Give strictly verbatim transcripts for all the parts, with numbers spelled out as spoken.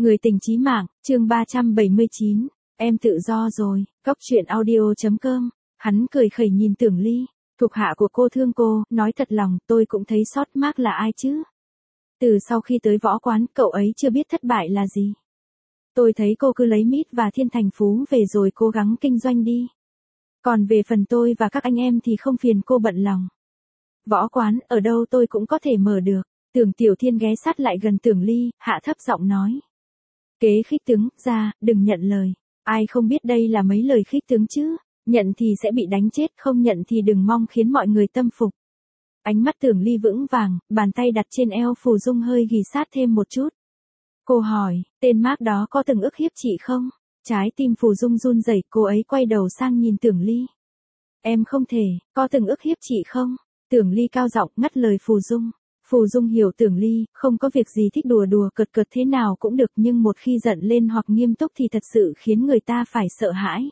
Người tình chí mạng, chương ba trăm bảy mươi chín, em tự do rồi, cóc truyện audio chấm com, hắn cười khẩy nhìn Tưởng Ly, thuộc hạ của cô thương cô, nói thật lòng, tôi cũng thấy sót Mark là ai chứ. Từ sau khi tới võ quán, cậu ấy chưa biết thất bại là gì. Tôi thấy cô cứ lấy Mít và Thiên Thành Phú về rồi cố gắng kinh doanh đi. Còn về phần tôi và các anh em thì không phiền cô bận lòng. Võ quán, ở đâu tôi cũng có thể mở được. Tưởng Tiểu Thiên ghé sát lại gần Tưởng Ly, hạ thấp giọng nói. Kế khích tướng, ra, đừng nhận lời. Ai không biết đây là mấy lời khích tướng chứ, nhận thì sẽ bị đánh chết, không nhận thì đừng mong khiến mọi người tâm phục. Ánh mắt Tưởng Ly vững vàng, bàn tay đặt trên eo Phù Dung hơi ghì sát thêm một chút. Cô hỏi, tên Mark đó có từng ức hiếp chị không? Trái tim Phù Dung run rẩy, cô ấy quay đầu sang nhìn Tưởng Ly. Em không thể, có từng ức hiếp chị không? Tưởng Ly cao giọng ngắt lời Phù Dung. Phù Dung hiểu Tưởng Ly, không có việc gì thích đùa đùa cợt cợt thế nào cũng được, nhưng một khi giận lên hoặc nghiêm túc thì thật sự khiến người ta phải sợ hãi.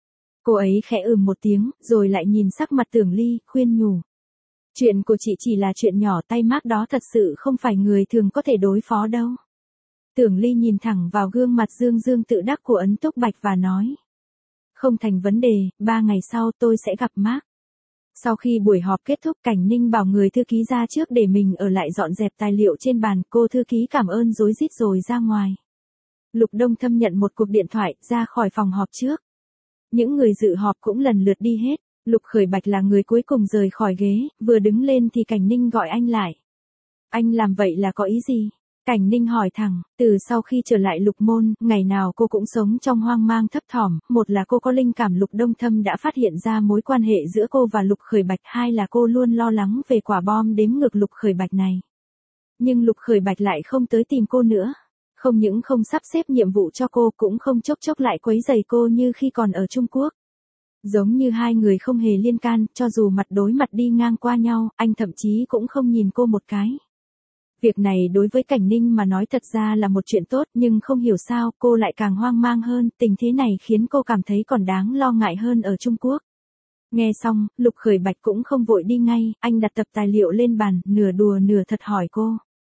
Cô ấy khẽ ừm một tiếng, rồi lại nhìn sắc mặt Tưởng Ly, khuyên nhủ. Chuyện của chị chỉ là chuyện nhỏ, tay Mark đó thật sự không phải người thường có thể đối phó đâu. Tưởng Ly nhìn thẳng vào gương mặt dương dương tự đắc của Ấn Túc Bạch và nói. Không thành vấn đề, ba ngày sau tôi sẽ gặp Mark. Sau khi buổi họp kết thúc, Cảnh Ninh bảo người thư ký ra trước để mình ở lại dọn dẹp tài liệu trên bàn, cô thư ký cảm ơn rối rít rồi ra ngoài. Lục Đông Thâm nhận một cuộc điện thoại, ra khỏi phòng họp trước. Những người dự họp cũng lần lượt đi hết, Lục Khởi Bạch là người cuối cùng rời khỏi ghế, vừa đứng lên thì Cảnh Ninh gọi anh lại. Anh làm vậy là có ý gì? Cảnh Ninh hỏi thẳng, từ sau khi trở lại Lục Môn, ngày nào cô cũng sống trong hoang mang thấp thỏm, một là cô có linh cảm Lục Đông Thâm đã phát hiện ra mối quan hệ giữa cô và Lục Khởi Bạch, hai là cô luôn lo lắng về quả bom đếm ngược Lục Khởi Bạch này. Nhưng Lục Khởi Bạch lại không tới tìm cô nữa, không những không sắp xếp nhiệm vụ cho cô, cũng không chốc chốc lại quấy rầy cô như khi còn ở Trung Quốc. Giống như hai người không hề liên can, cho dù mặt đối mặt đi ngang qua nhau, anh thậm chí cũng không nhìn cô một cái. Việc này đối với Cảnh Ninh mà nói thật ra là một chuyện tốt, nhưng không hiểu sao cô lại càng hoang mang hơn, tình thế này khiến cô cảm thấy còn đáng lo ngại hơn ở Trung Quốc. Nghe xong, Lục Khởi Bạch cũng không vội đi ngay, anh đặt tập tài liệu lên bàn, nửa đùa nửa thật hỏi cô.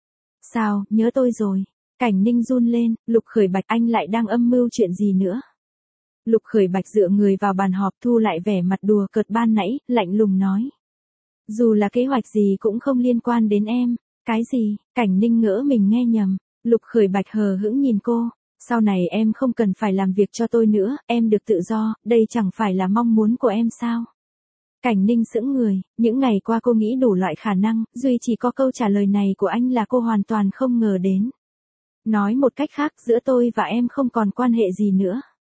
Sao, nhớ tôi rồi? Cảnh Ninh run lên, Lục Khởi Bạch, anh lại đang âm mưu chuyện gì nữa? Lục Khởi Bạch dựa người vào bàn họp, thu lại vẻ mặt đùa cợt ban nãy, lạnh lùng nói. Dù là kế hoạch gì cũng không liên quan đến em. Cái gì? Cảnh Ninh ngỡ mình nghe nhầm. Lục Khởi Bạch hờ hững nhìn cô. Sau này em không cần phải làm việc cho tôi nữa, em được tự do, đây chẳng phải là mong muốn của em sao? Cảnh Ninh sững người, những ngày qua cô nghĩ đủ loại khả năng, duy chỉ có câu trả lời này của anh là cô hoàn toàn không ngờ đến. Nói một cách khác, giữa tôi và em không còn quan hệ gì nữa.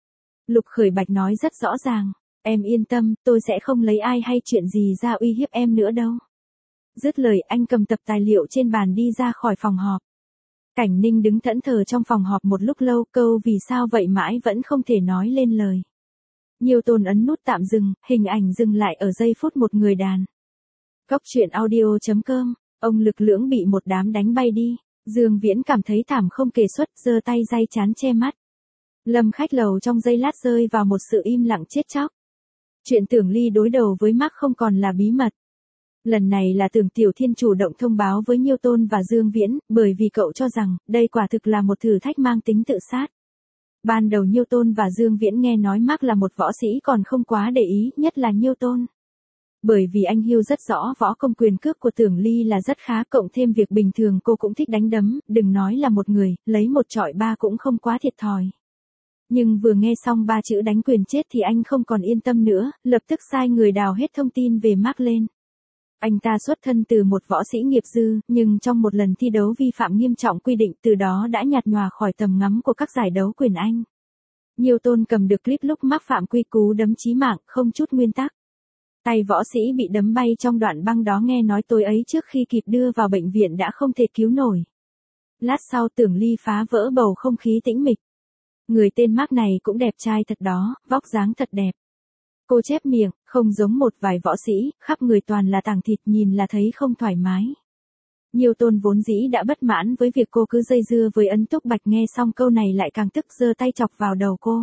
Lục Khởi Bạch nói rất rõ ràng, em yên tâm, tôi sẽ không lấy ai hay chuyện gì ra uy hiếp em nữa đâu. Dứt lời, anh cầm tập tài liệu trên bàn đi ra khỏi phòng họp. Cảnh Ninh đứng thẫn thờ trong phòng họp một lúc lâu, câu vì sao vậy mãi vẫn không thể nói lên lời. Nhiều Tôn ấn nút tạm dừng, hình ảnh dừng lại ở giây phút một người đàn. Cóc truyện audio chấm com, ông Lực Lưỡng bị một đám đánh bay đi, Dương Viễn cảm thấy thảm không kể xuất, giơ tay day chán che mắt. Lâm Khách Lầu trong giây lát rơi vào một sự im lặng chết chóc. Chuyện Tưởng Ly đối đầu với Mark không còn là bí mật. Lần này là Tưởng Tiểu Thiên chủ động thông báo với Nhiêu Tôn và Dương Viễn, bởi vì cậu cho rằng, đây quả thực là một thử thách mang tính tự sát. Ban đầu Nhiêu Tôn và Dương Viễn nghe nói Mark là một võ sĩ còn không quá để ý, nhất là Nhiêu Tôn. Bởi vì anh Hiêu rất rõ võ công quyền cước của Tưởng Ly là rất khá, cộng thêm việc bình thường cô cũng thích đánh đấm, đừng nói là một người, lấy một chọi ba cũng không quá thiệt thòi. Nhưng vừa nghe xong ba chữ đánh quyền chết thì anh không còn yên tâm nữa, lập tức sai người đào hết thông tin về Mark lên. Anh ta xuất thân từ một võ sĩ nghiệp dư, nhưng trong một lần thi đấu vi phạm nghiêm trọng quy định, từ đó đã nhạt nhòa khỏi tầm ngắm của các giải đấu quyền Anh. Nhiêu Tôn cầm được clip lúc Mark phạm quy cú đấm chí mạng, không chút nguyên tắc. Tay võ sĩ bị đấm bay trong đoạn băng đó, nghe nói tối ấy trước khi kịp đưa vào bệnh viện đã không thể cứu nổi. Lát sau Tưởng Ly phá vỡ bầu không khí tĩnh mịch. Người tên Mark này cũng đẹp trai thật đó, vóc dáng thật đẹp. Cô chép miệng, không giống một vài võ sĩ, khắp người toàn là tảng thịt, nhìn là thấy không thoải mái. Nhiêu Tôn vốn dĩ đã bất mãn với việc cô cứ dây dưa với Ấn Túc Bạch, nghe xong câu này lại càng tức, giơ tay chọc vào đầu cô.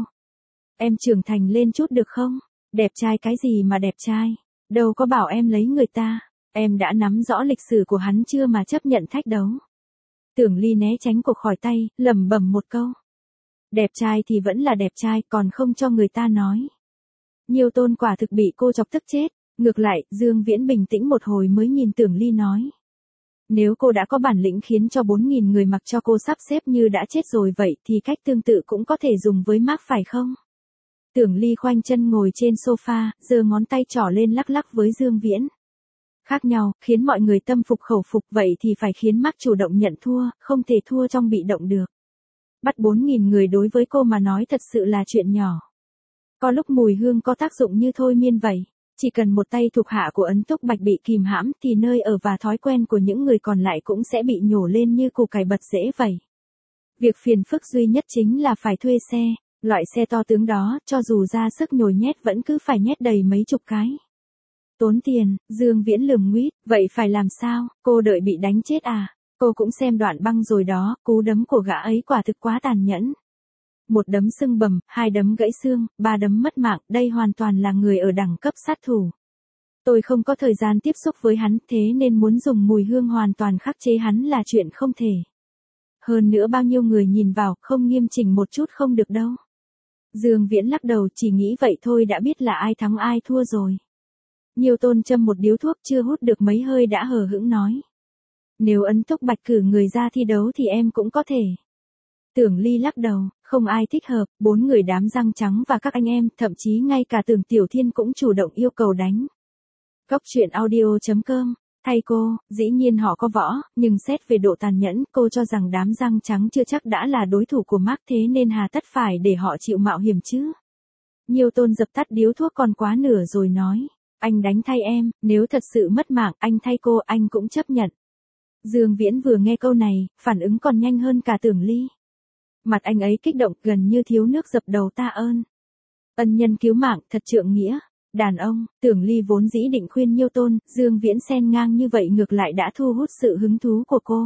Em trưởng thành lên chút được không? Đẹp trai cái gì mà đẹp trai? Đâu có bảo em lấy người ta. Em đã nắm rõ lịch sử của hắn chưa mà chấp nhận thách đấu? Tưởng Ly né tránh cuộc khỏi tay, lẩm bẩm một câu. Đẹp trai thì vẫn là đẹp trai, còn không cho người ta nói. Nhiêu Tôn quả thực bị cô chọc tức chết, ngược lại, Dương Viễn bình tĩnh một hồi mới nhìn Tưởng Ly nói. Nếu cô đã có bản lĩnh khiến cho bốn nghìn người mặc cho cô sắp xếp như đã chết rồi vậy thì cách tương tự cũng có thể dùng với Mark phải không? Tưởng Ly khoanh chân ngồi trên sofa, giơ ngón tay trỏ lên lắc lắc với Dương Viễn. Khác nhau, khiến mọi người tâm phục khẩu phục vậy thì phải khiến Mark chủ động nhận thua, không thể thua trong bị động được. Bắt bốn nghìn người đối với cô mà nói thật sự là chuyện nhỏ. Có lúc mùi hương có tác dụng như thôi miên vậy. Chỉ cần một tay thuộc hạ của Ấn Túc Bạch bị kìm hãm thì nơi ở và thói quen của những người còn lại cũng sẽ bị nhổ lên như củ cải bật rễ vậy. Việc phiền phức duy nhất chính là phải thuê xe, loại xe to tướng đó, cho dù ra sức nhồi nhét vẫn cứ phải nhét đầy mấy chục cái. Tốn tiền, Dương Viễn lườm nguýt, vậy phải làm sao, cô đợi bị đánh chết à? Cô cũng xem đoạn băng rồi đó, cú đấm của gã ấy quả thực quá tàn nhẫn. Một đấm sưng bầm, hai đấm gãy xương, ba đấm mất mạng, đây hoàn toàn là người ở đẳng cấp sát thủ. Tôi không có thời gian tiếp xúc với hắn, thế nên muốn dùng mùi hương hoàn toàn khắc chế hắn là chuyện không thể. Hơn nữa bao nhiêu người nhìn vào, không nghiêm chỉnh một chút không được đâu. Dương Viễn lắc đầu, chỉ nghĩ vậy thôi đã biết là ai thắng ai thua rồi. Nhiêu Tôn châm một điếu thuốc chưa hút được mấy hơi đã hờ hững nói. Nếu Ấn Túc Bạch cử người ra thi đấu thì em cũng có thể. Tưởng Ly lắc đầu, không ai thích hợp, bốn người đám răng trắng và các anh em, thậm chí ngay cả Tưởng Tiểu Thiên cũng chủ động yêu cầu đánh. Góc truyện audio chấm com, thay cô, dĩ nhiên họ có võ, nhưng xét về độ tàn nhẫn, cô cho rằng đám răng trắng chưa chắc đã là đối thủ của Mark thế nên hà tất phải để họ chịu mạo hiểm chứ. Nhiêu Tôn dập tắt điếu thuốc còn quá nửa rồi nói, anh đánh thay em, nếu thật sự mất mạng, anh thay cô, anh cũng chấp nhận. Dương Viễn vừa nghe câu này, phản ứng còn nhanh hơn cả Tưởng Ly. Mặt anh ấy kích động gần như thiếu nước dập đầu ta ơn. Ân nhân cứu mạng, thật trượng nghĩa. Đàn ông, Tưởng Ly vốn dĩ định khuyên Nhiêu Tôn, Dương Viễn xen ngang như vậy ngược lại đã thu hút sự hứng thú của cô.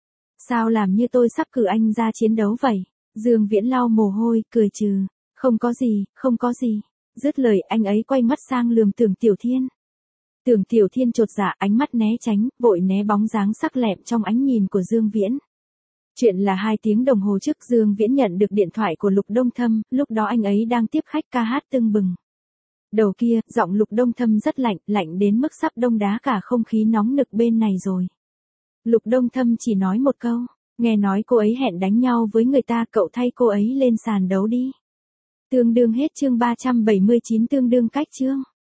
Sao làm như tôi sắp cử anh ra chiến đấu vậy? Dương Viễn lau mồ hôi, cười trừ. Không có gì, không có gì. Dứt lời anh ấy quay mắt sang lườm Tưởng Tiểu Thiên. Tưởng Tiểu Thiên chột dạ ánh mắt né tránh, vội né bóng dáng sắc lẹm trong ánh nhìn của Dương Viễn. Chuyện là hai tiếng đồng hồ trước Dương Viễn nhận được điện thoại của Lục Đông Thâm, lúc đó anh ấy đang tiếp khách ca hát tưng bừng. Đầu kia, giọng Lục Đông Thâm rất lạnh, lạnh đến mức sắp đông đá cả không khí nóng nực bên này rồi. Lục Đông Thâm chỉ nói một câu, nghe nói cô ấy hẹn đánh nhau với người ta, cậu thay cô ấy lên sàn đấu đi. Tương đương hết chương ba trăm bảy mươi chín, tương đương cách chương.